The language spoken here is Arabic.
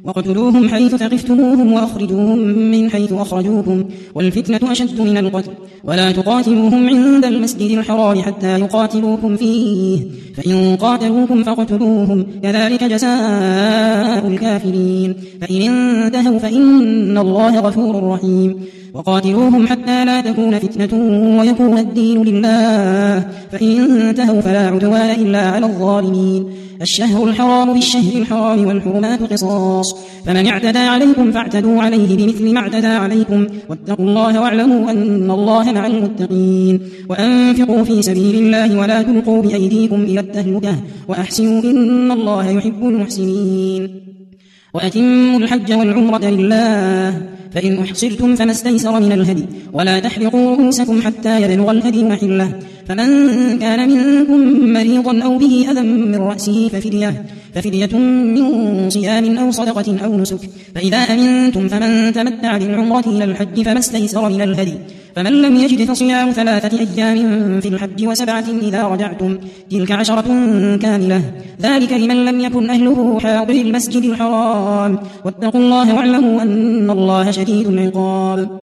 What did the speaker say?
وقتلوهم حيث ثقفتموهم وأخرجوهم من حيث أخرجوكم والفتنة أشد من القتل ولا تقاتلوهم عند المسجد الحرام حتى يقاتلوكم فيه فإن قاتلوكم فاقتلوهم كذلك جزاء الكافرين فإن انتهوا فإن الله غفور رحيم وقاتلوهم حتى لا تكون فتنة ويكون الدين لله فإن انتهوا فلا عدوان إلا على الظالمين الشهر الحرام بالشهر الحرام والحرمات قصاص فمن اعتدى عليكم فاعتدوا عليه بمثل ما اعتدى عليكم واتقوا الله واعلموا أن الله مع المتقين وأنفقوا في سبيل الله ولا تلقوا بأيديكم إلى التهلكة وأحسنوا إن الله يحب المحسنين وأتموا الحج والعمرة لله فإن أحصرتم فما استيسر من الهدي ولا تحلقوا رؤوسكم حتى يبلغ الهدي محله فمن كان منكم مريضا أو به أذى من رأسه ففدية من صيام أو صدقة أو نسك فإذا أمنتم فمن تمتع بالعمرة إلى الحج فما استيسر من الهدي فمن لم يجد فصيام 3 أيام في الحج و7 إذا رجعتم تلك 10 كاملة ذلك لمن لم يكن أهله حاضر المسجد الحرام واتقوا الله واعلموا أن الله شديد العقاب